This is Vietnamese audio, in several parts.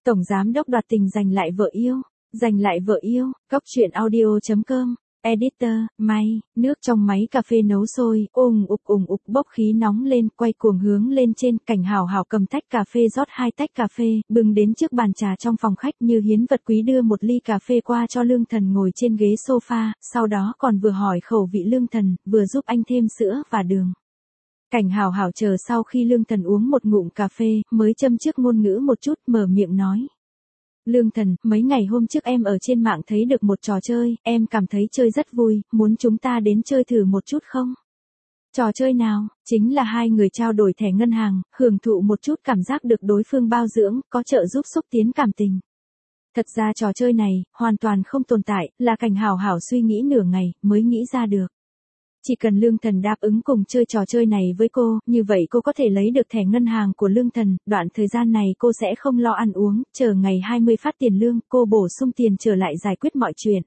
Tổng giám đốc đoạt tình giành lại vợ yêu. Giành lại vợ yêu, Cóc truyện audio.com. Editor, may, nước trong máy cà phê nấu sôi, ùng ục bốc khí nóng lên, quay cuồng hướng lên trên, Cảnh Hào Hào cầm tách cà phê rót 2 tách cà phê, bưng đến trước bàn trà trong phòng khách như hiến vật quý đưa một ly cà phê qua cho Lương Thần ngồi trên ghế sofa, sau đó còn vừa hỏi khẩu vị Lương Thần, vừa giúp anh thêm sữa và đường. Cảnh Hào Hào chờ sau khi Lương Thần uống một ngụm cà phê, mới châm trước ngôn ngữ một chút, mở miệng nói. Lương Thần, mấy ngày hôm trước em ở trên mạng thấy được một trò chơi, em cảm thấy chơi rất vui, muốn chúng ta đến chơi thử một chút không? Trò chơi nào? Chính là hai người trao đổi thẻ ngân hàng, hưởng thụ một chút cảm giác được đối phương bao dưỡng, có trợ giúp xúc tiến cảm tình. Thật ra trò chơi này, hoàn toàn không tồn tại, là Cảnh Hào Hào suy nghĩ nửa ngày, mới nghĩ ra được. Chỉ cần Lương Thần đáp ứng cùng chơi trò chơi này với cô, như vậy cô có thể lấy được thẻ ngân hàng của Lương Thần, đoạn thời gian này cô sẽ không lo ăn uống, chờ ngày 20 phát tiền lương, cô bổ sung tiền trở lại giải quyết mọi chuyện.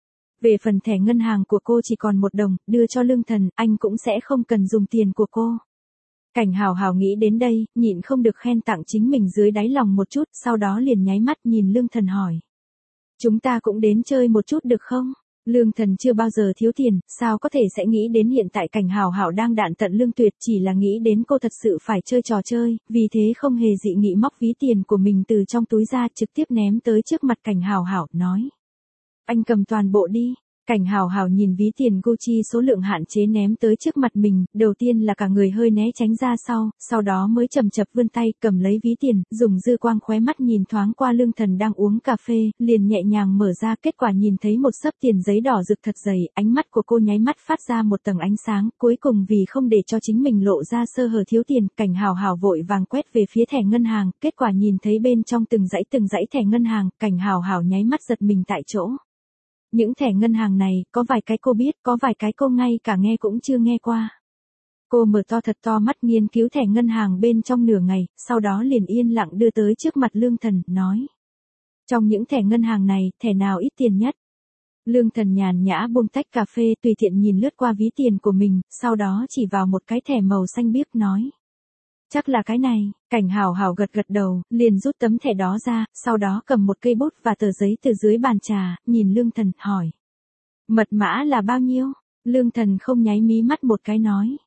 Về phần thẻ ngân hàng của cô chỉ còn 1 đồng, đưa cho Lương Thần, anh cũng sẽ không cần dùng tiền của cô. Cảnh Hào Hào nghĩ đến đây, nhịn không được khen tặng chính mình dưới đáy lòng một chút, sau đó liền nháy mắt nhìn Lương Thần hỏi. Chúng ta cũng đến chơi một chút được không? Lương Thần chưa bao giờ thiếu tiền, sao có thể sẽ nghĩ đến hiện tại Cảnh Hào Hào đang đạn tận lương tuyệt, chỉ là nghĩ đến cô thật sự phải chơi trò chơi, vì thế không hề dị nghị móc ví tiền của mình từ trong túi ra trực tiếp ném tới trước mặt Cảnh Hào Hào, nói. Anh cầm toàn bộ đi. Cảnh Hào Hào nhìn ví tiền Gucci số lượng hạn chế ném tới trước mặt mình, đầu tiên là cả người hơi né tránh ra sau đó mới chậm chạp vươn tay cầm lấy ví tiền, dùng dư quang khóe mắt nhìn thoáng qua Lương Thần đang uống cà phê, liền nhẹ nhàng mở ra, kết quả nhìn thấy một xấp tiền giấy đỏ rực thật dày, ánh mắt của cô nháy mắt phát ra một tầng ánh sáng, cuối cùng vì không để cho chính mình lộ ra sơ hở thiếu tiền, Cảnh Hào Hào vội vàng quét về phía thẻ ngân hàng, kết quả nhìn thấy bên trong từng dãy thẻ ngân hàng, Cảnh Hào Hào nháy mắt giật mình tại chỗ. Những thẻ ngân hàng này, có vài cái cô biết, có vài cái cô ngay cả nghe cũng chưa nghe qua. Cô mở to thật to mắt nghiên cứu thẻ ngân hàng bên trong nửa ngày, sau đó liền yên lặng đưa tới trước mặt Lương Thần, nói. Trong những thẻ ngân hàng này, thẻ nào ít tiền nhất? Lương Thần nhàn nhã buông tách cà phê tùy tiện nhìn lướt qua ví tiền của mình, sau đó chỉ vào một cái thẻ màu xanh biếc nói. Chắc là cái này, Cảnh Hào Hào gật đầu, liền rút tấm thẻ đó ra, sau đó cầm một cây bút và tờ giấy từ dưới bàn trà, nhìn Lương Thần, hỏi. Mật mã là bao nhiêu? Lương Thần không nháy mí mắt một cái nói.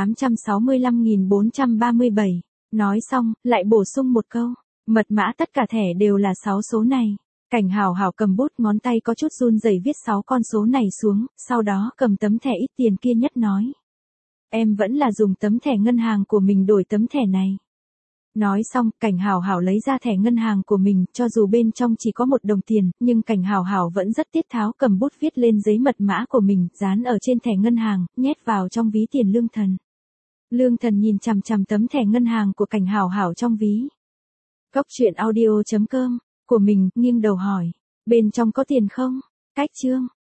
865.437. Nói xong, lại bổ sung một câu. Mật mã tất cả thẻ đều là 6 số này. Cảnh Hào Hào cầm bút, ngón tay có chút run rẩy viết 6 con số này xuống, sau đó cầm tấm thẻ ít tiền kia nhất nói. Em vẫn là dùng tấm thẻ ngân hàng của mình đổi tấm thẻ này. Nói xong, Cảnh Hào Hào lấy ra thẻ ngân hàng của mình, cho dù bên trong chỉ có 1 đồng tiền, nhưng Cảnh Hào Hào vẫn rất tiết tháo cầm bút viết lên giấy mật mã của mình, dán ở trên thẻ ngân hàng, nhét vào trong ví tiền Lương Thần. Lương Thần nhìn chằm chằm tấm thẻ ngân hàng của Cảnh Hào Hào trong ví. Cóc truyện audio.com của mình, nghiêng đầu hỏi. Bên trong có tiền không? Cách chương.